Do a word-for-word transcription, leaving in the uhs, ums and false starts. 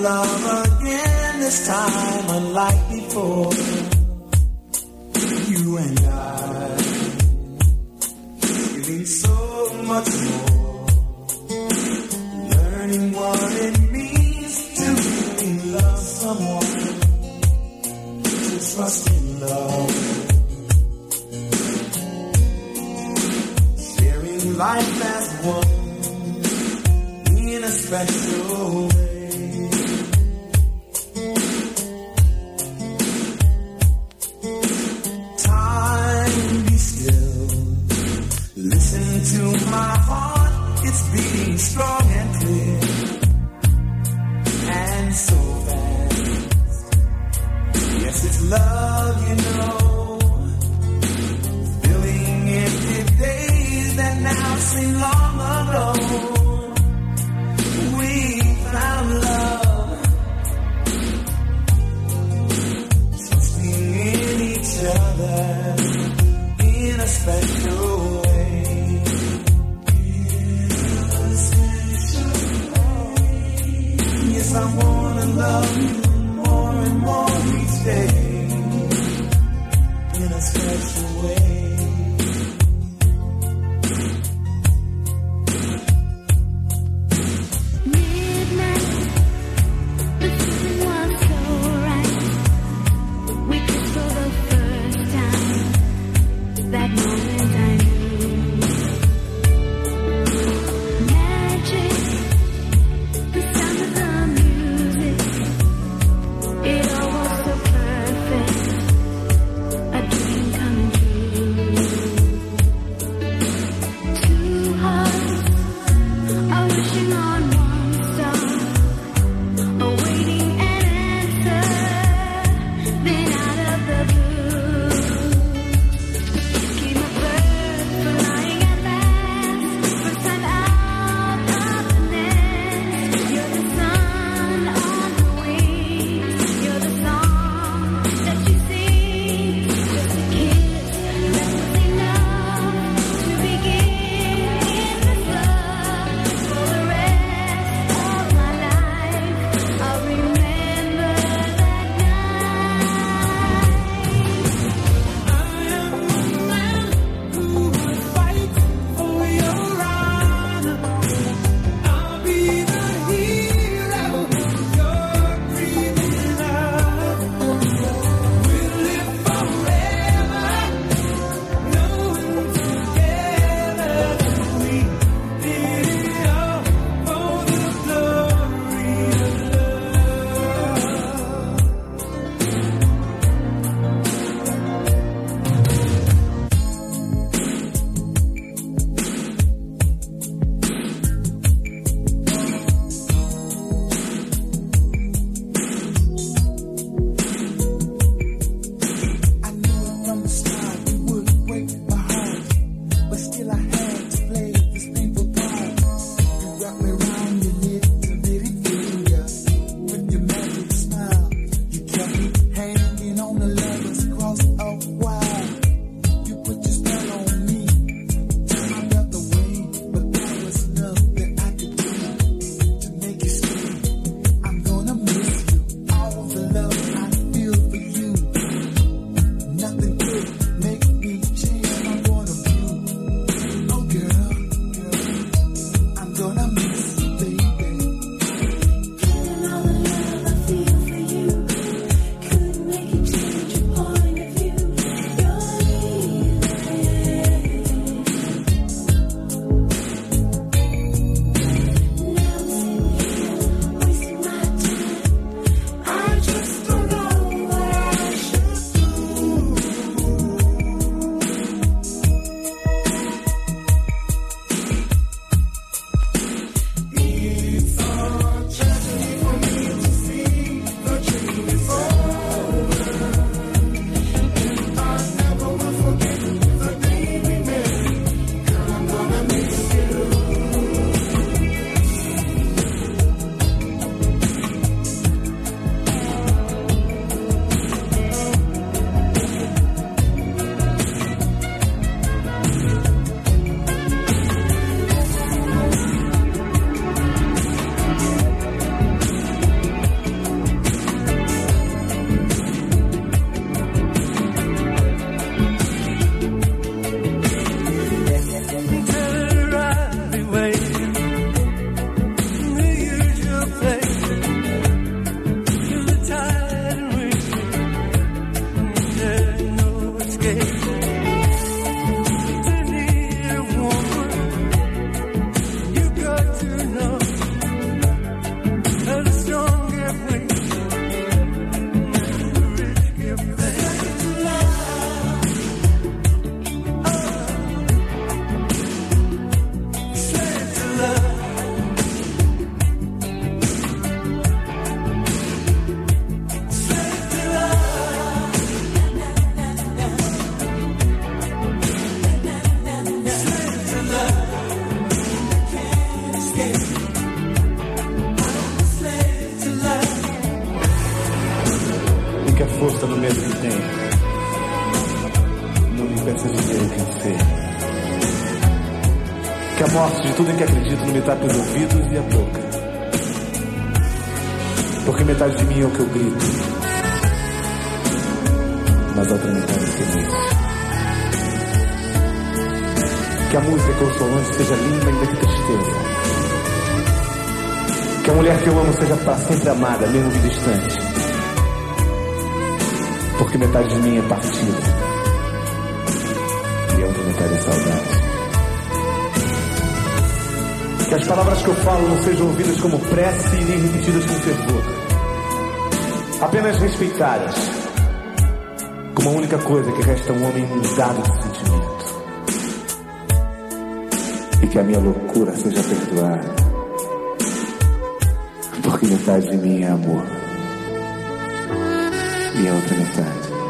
love again, this time unlike before. You and I, feeling so much more, learning what it means to really love someone, to trust in love, sharing life as one in a special way. To my heart, it's beating strong and clear, and so fast. Yes, it's love, you know, filling empty days that now seem long ago. We found love, trusting in each other in a special way. I wanna love you more and more each day in a special way. Midnight, the feeling was so right. We kissed for the first time. That moment I knew magic. The sound of the it all was so perfect, a dream come true. Two hearts are wishing on one star, awaiting an answer. Then out of the blue came a bird flying at last. First time out of the nest. You're the sun on the wings. You're the song that you sing, just a kiss that was enough to begin in this love. For the rest of my life, I'll remember that night. I am the man who would fight for your honor. I'll be the hero you're dreaming of. We'll live forever, knowing together that we did it all for the glory of I knew it from the start, it would break my heart, but still I had to play this painful part. You wrapped me around your little bitty finger with your magic smile. You kept me hanging on the lovers cross a while. You put your spell on me, turned my breath away, but there was nothing I could do to make you stay. I'm gonna miss you, all the love I feel for you. Nothing could make me change my point of view. Oh girl, girl, força no medo que tem. Não me peça dinheiro que sei. Que a morte de tudo em que acredito não me tape os ouvidos e a boca. Porque metade de mim é o que eu grito, mas a outra metade é silêncio. Que a música consolante seja linda ainda que tristeza. Que a mulher que eu amo seja para sempre amada, mesmo que distante. Porque metade de mim é partida e a outra metade é saudade. Que as palavras que eu falo não sejam ouvidas como prece e nem repetidas com fervor. Apenas respeitadas como a única coisa que resta a um homem inundado de sentimento. E que a minha loucura seja perdoada, porque metade de mim é amor e a outra metade